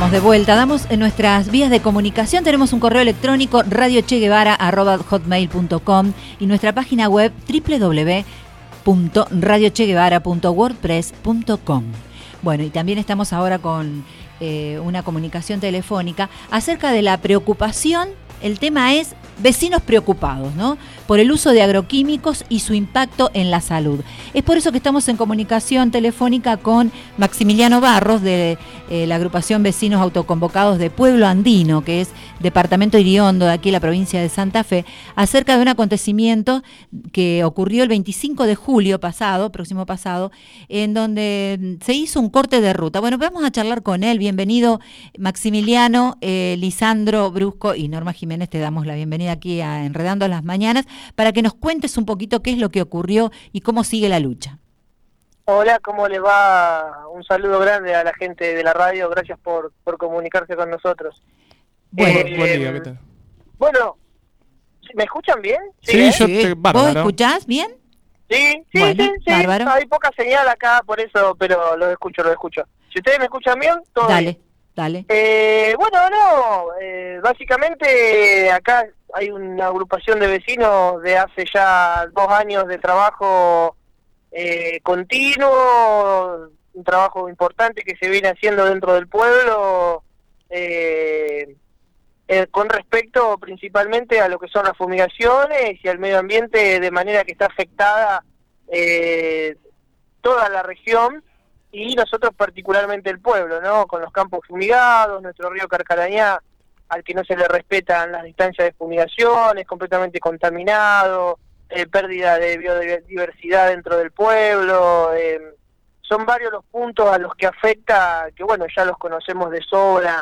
estamos de vuelta. Damos en nuestras vías de comunicación. Tenemos un correo electrónico radiocheguevara@hotmail.com y nuestra página web www.radiocheguevara.wordpress.com. Bueno, y también estamos ahora con una comunicación telefónica acerca de la preocupación. El tema es vecinos preocupados, ¿no?, por el uso de agroquímicos y su impacto en la salud. Es por eso que estamos en comunicación telefónica con Maximiliano Barros de la agrupación Vecinos Autoconvocados de Pueblo Andino, que es departamento Iriondo, de aquí la provincia de Santa Fe, acerca de un acontecimiento que ocurrió el 25 de julio próximo pasado, en donde se hizo un corte de ruta. Bueno, vamos a charlar con él. Bienvenido, Maximiliano. Lisandro Brusco y Norma Jiménez, te damos la bienvenida aquí a Enredando las Mañanas, para que nos cuentes un poquito qué es lo que ocurrió y cómo sigue la lucha. Hola, ¿cómo le va? Un saludo grande a la gente de la radio, gracias por comunicarse con nosotros. Bueno, buen día, ¿qué tal? Bueno, ¿me escuchan bien? Sí, yo Sí. te... Bárbaro. ¿Vos escuchás bien? Sí, Bueno, sí. bárbaro. Hay poca señal acá, por eso, pero lo escucho. Si ustedes me escuchan bien, todo bien. Dale. Básicamente acá hay una agrupación de vecinos de hace ya 2 años de trabajo continuo, un trabajo importante que se viene haciendo dentro del pueblo con respecto principalmente a lo que son las fumigaciones y al medio ambiente, de manera que está afectada toda la región. Y nosotros particularmente el pueblo, ¿no? Con los campos fumigados, nuestro río Carcarañá, al que no se le respetan las distancias de fumigación, es completamente contaminado, pérdida de biodiversidad dentro del pueblo. Son varios los puntos a los que afecta, que bueno, ya los conocemos de sobra,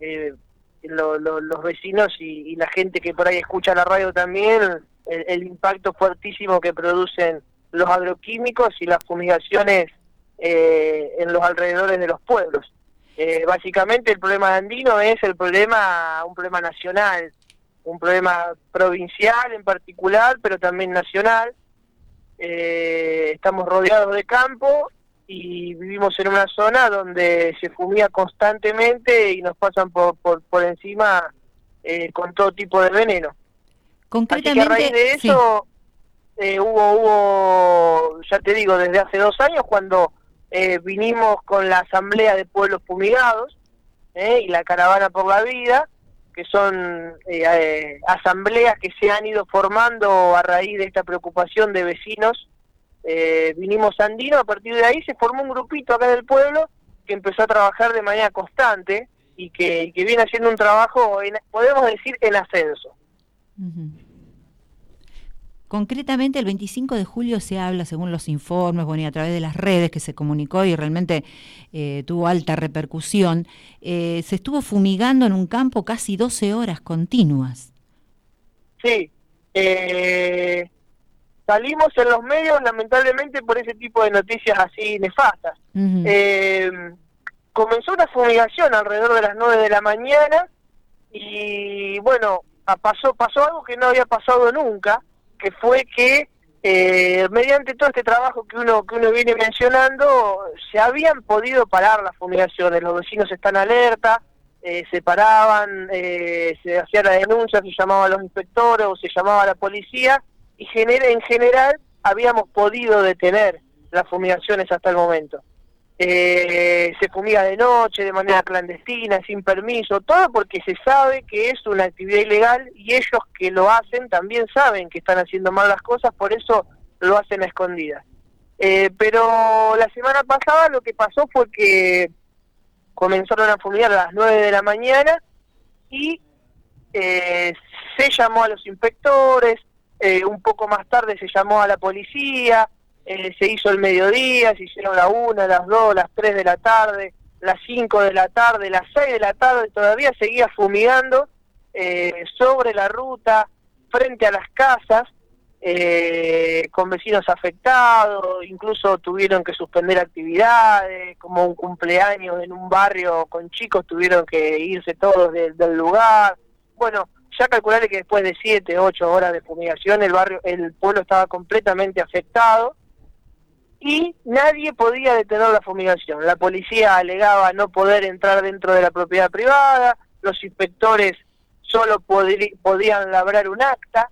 los vecinos y la gente que por ahí escucha la radio también, el impacto fuertísimo que producen los agroquímicos y las fumigaciones en los alrededores de los pueblos. Básicamente el problema andino es un problema nacional, un problema provincial en particular, pero también nacional. Estamos rodeados de campo y vivimos en una zona donde se fumiga constantemente y nos pasan por encima con todo tipo de veneno. Concretamente, así que a raíz de eso hubo, ya te digo, desde hace 2 años cuando vinimos con la Asamblea de Pueblos Fumigados y la Caravana por la Vida, que son asambleas que se han ido formando a raíz de esta preocupación de vecinos. Vinimos Andino, a partir de ahí se formó un grupito acá del pueblo que empezó a trabajar de manera constante y que viene haciendo un trabajo, podemos decir, en ascenso. Uh-huh. Concretamente el 25 de julio se habla, según los informes, bueno, y a través de las redes que se comunicó y realmente tuvo alta repercusión, se estuvo fumigando en un campo casi 12 horas continuas. Sí, salimos en los medios lamentablemente por ese tipo de noticias así nefastas. Uh-huh. Comenzó una fumigación alrededor de las 9 de la mañana y bueno, pasó algo que no había pasado nunca, que fue que mediante todo este trabajo que uno viene mencionando, se habían podido parar las fumigaciones. Los vecinos están alerta, se paraban, se hacía la denuncia, se llamaba a los inspectores o se llamaba a la policía, y en general habíamos podido detener las fumigaciones hasta el momento. Se fumiga de noche, de manera clandestina, sin permiso, todo porque se sabe que es una actividad ilegal y ellos que lo hacen también saben que están haciendo mal las cosas, por eso lo hacen a escondidas. Pero la semana pasada lo que pasó fue que comenzaron a fumigar a las 9 de la mañana y se llamó a los inspectores, un poco más tarde se llamó a la policía. Se hizo el mediodía, se hicieron la 1, las 2, las 3 de la tarde, las 5 de la tarde, las 6 de la tarde, todavía seguía fumigando sobre la ruta, frente a las casas, con vecinos afectados, incluso tuvieron que suspender actividades, como un cumpleaños en un barrio con chicos, tuvieron que irse todos del lugar. Bueno, ya calcularé que después de 7, 8 horas de fumigación, el pueblo estaba completamente afectado. y nadie podía detener la fumigación. La policía alegaba no poder entrar dentro de la propiedad privada, los inspectores solo podían labrar un acta,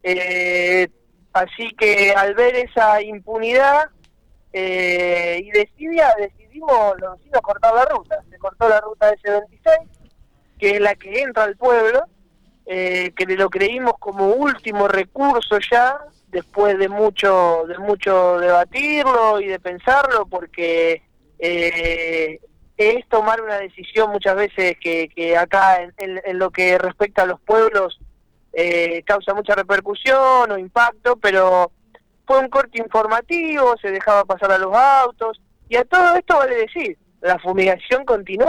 así que al ver esa impunidad y decidimos los vecinos cortar la ruta. Se cortó la ruta S26, que es la que entra al pueblo, que lo creímos como último recurso ya, después de mucho debatirlo y de pensarlo, porque es tomar una decisión muchas veces que acá en lo que respecta a los pueblos causa mucha repercusión o impacto, pero fue un corte informativo, se dejaba pasar a los autos, y a todo esto vale decir, la fumigación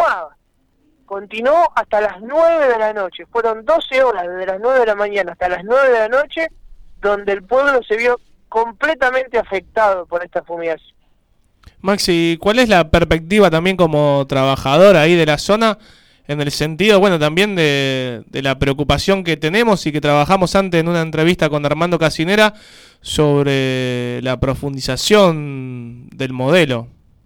continuó hasta las 9 de la noche, fueron 12 horas desde las 9 de la mañana hasta las 9 de la noche, donde el pueblo se vio completamente afectado por esta fumigación. Maxi, ¿cuál es la perspectiva también como trabajador ahí de la zona, en el sentido, bueno, también de la preocupación que tenemos y que trabajamos antes en una entrevista con Armando Casinera sobre la profundización del modelo?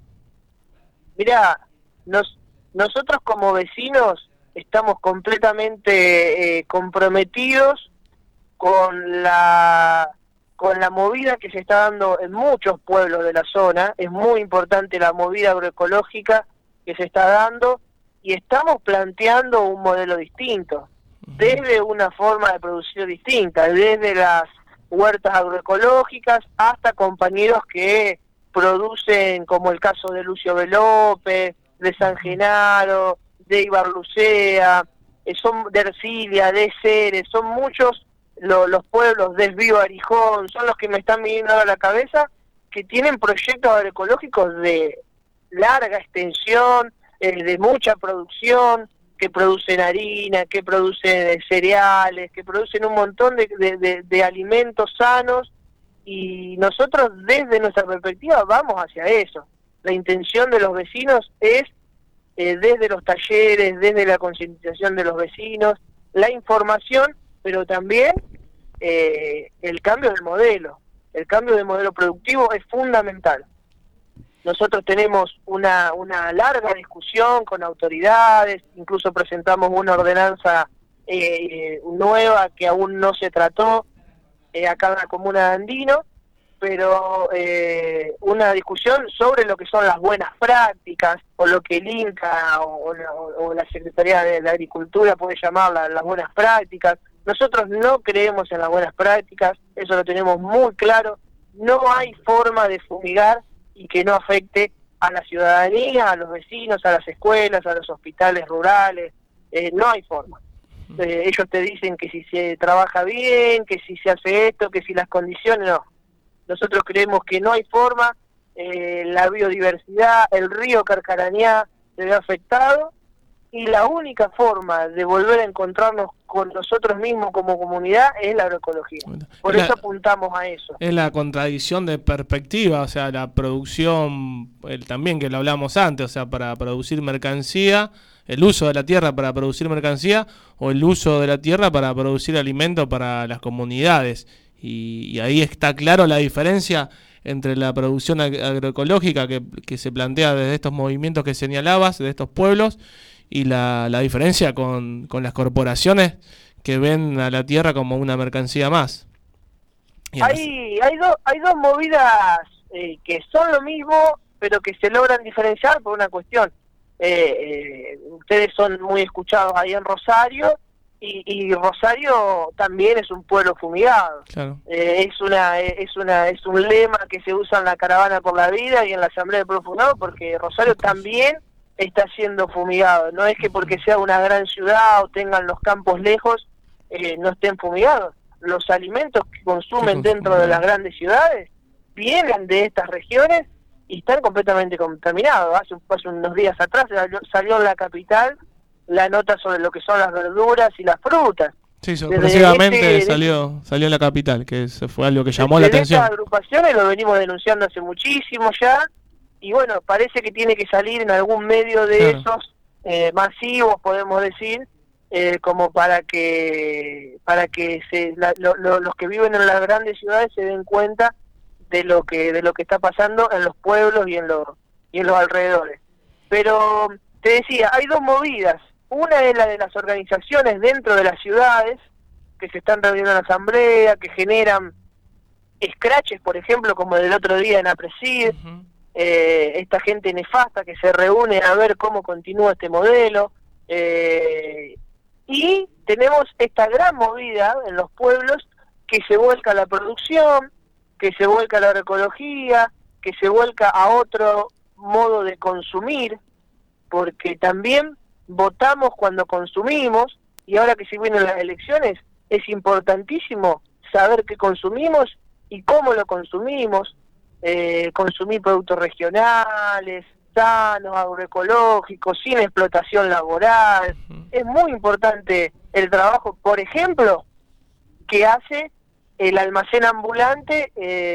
Mirá, nosotros como vecinos estamos completamente comprometidos con la movida que se está dando en muchos pueblos de la zona. Es muy importante la movida agroecológica que se está dando, y estamos planteando un modelo distinto, desde una forma de producción distinta, desde las huertas agroecológicas hasta compañeros que producen, como el caso de Lucio B. López, de San Genaro, de Ibarlucea, son de Ercilia, de Ceres, son muchos los pueblos, Desvío, Arijón, son los que me están viniendo ahora a la cabeza, que tienen proyectos agroecológicos de larga extensión, de mucha producción, que producen harina, que producen cereales, que producen un montón de alimentos sanos, y nosotros desde nuestra perspectiva vamos hacia eso. La intención de los vecinos es, desde los talleres, desde la concientización de los vecinos, la información, pero también el cambio del modelo. El cambio del modelo productivo es fundamental. Nosotros tenemos una larga discusión con autoridades, incluso presentamos una ordenanza nueva que aún no se trató acá en la comuna de Andino, pero una discusión sobre lo que son las buenas prácticas, o lo que el INCA o la Secretaría de la Agricultura puede llamar las buenas prácticas. Nosotros no creemos en las buenas prácticas, eso lo tenemos muy claro. No hay forma de fumigar y que no afecte a la ciudadanía, a los vecinos, a las escuelas, a los hospitales rurales. No hay forma. Ellos te dicen que si se trabaja bien, que si se hace esto, que si las condiciones, no. Nosotros creemos que no hay forma. La biodiversidad, el río Carcarañá se ve afectado, y la única forma de volver a encontrarnos con nosotros mismos como comunidad es la agroecología. Por eso apuntamos a eso. Es la contradicción de perspectiva, o sea, la producción, también que lo hablamos antes, o sea, para producir mercancía, el uso de la tierra para producir mercancía, o el uso de la tierra para producir alimento para las comunidades. Y ahí está claro la diferencia entre la producción agroecológica que se plantea desde estos movimientos que señalabas, de estos pueblos, y la diferencia con las corporaciones que ven a la tierra como una mercancía más. Hay dos movidas que son lo mismo, pero que se logran diferenciar por una cuestión. Ustedes son muy escuchados ahí en Rosario, y Rosario también es un pueblo fumigado. Claro. Es un lema que se usa en la Caravana por la Vida y en la Asamblea de Pueblo Fumigado, porque Rosario también está siendo fumigado. No es que porque sea una gran ciudad o tengan los campos lejos no estén fumigados. Los alimentos que consumen dentro de las grandes ciudades vienen de estas regiones y están completamente contaminados. Hace unos días atrás salió en la capital la nota sobre lo que son las verduras y las frutas. Sí, sorpresivamente salió en la capital, que eso fue algo que llamó la atención. Estas agrupaciones lo venimos denunciando hace muchísimo ya, y bueno, parece que tiene que salir en algún medio de esos masivos, podemos decir, como para que los que viven en las grandes ciudades se den cuenta de lo que está pasando en los pueblos y en los alrededores. Pero te decía, hay dos movidas. Una es la de las organizaciones dentro de las ciudades que se están reuniendo en asamblea, que generan scratches, por ejemplo, como el otro día en APRESID, esta gente nefasta que se reúne a ver cómo continúa este modelo, y tenemos esta gran movida en los pueblos que se vuelca a la producción, que se vuelca a la agroecología, que se vuelca a otro modo de consumir, porque también votamos cuando consumimos, y ahora que se vienen las elecciones, es importantísimo saber qué consumimos y cómo lo consumimos, consumir productos regionales, sanos, agroecológicos, sin explotación laboral. Es muy importante el trabajo, por ejemplo, que hace el almacén ambulante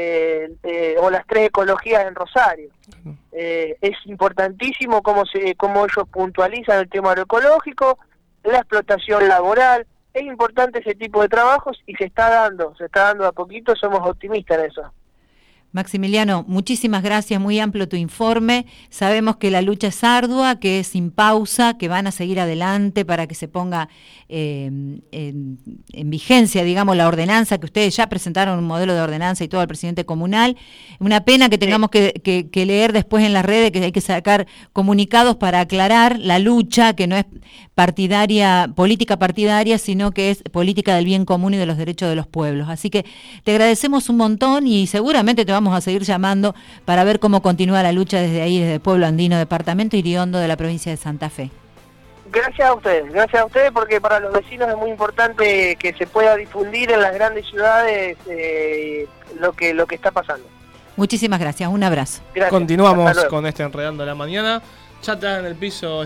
o las 3 ecologías en Rosario. Es importantísimo cómo ellos puntualizan el tema agroecológico, la explotación laboral. Es importante ese tipo de trabajos y se está dando a poquito, somos optimistas en eso. Maximiliano, muchísimas gracias, muy amplio tu informe. Sabemos que la lucha es ardua, que es sin pausa, que van a seguir adelante para que se ponga en vigencia, digamos, la ordenanza, que ustedes ya presentaron un modelo de ordenanza y todo al presidente comunal. Una pena que tengamos que leer después en las redes que hay que sacar comunicados para aclarar la lucha, que no es política partidaria, sino que es política del bien común y de los derechos de los pueblos. Así que te agradecemos un montón y seguramente te vamos a seguir llamando para ver cómo continúa la lucha desde ahí, desde Pueblo Andino, departamento Iriondo de la provincia de Santa Fe. Gracias a ustedes porque para los vecinos es muy importante que se pueda difundir en las grandes ciudades lo que está pasando. Muchísimas gracias, un abrazo. Gracias. Continuamos con este Enredando la Mañana. Ya está en el piso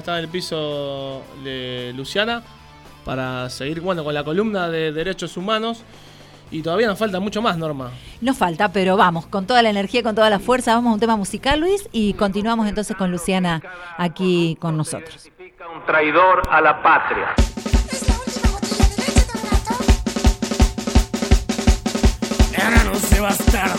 de Luciana para seguir con la columna de derechos humanos. Y todavía nos falta mucho más, Norma. Nos falta, pero vamos, con toda la energía, con toda la fuerza, vamos a un tema musical, Luis, y continuamos entonces con Luciana aquí con nosotros. Un traidor a la patria. Ahora no se va a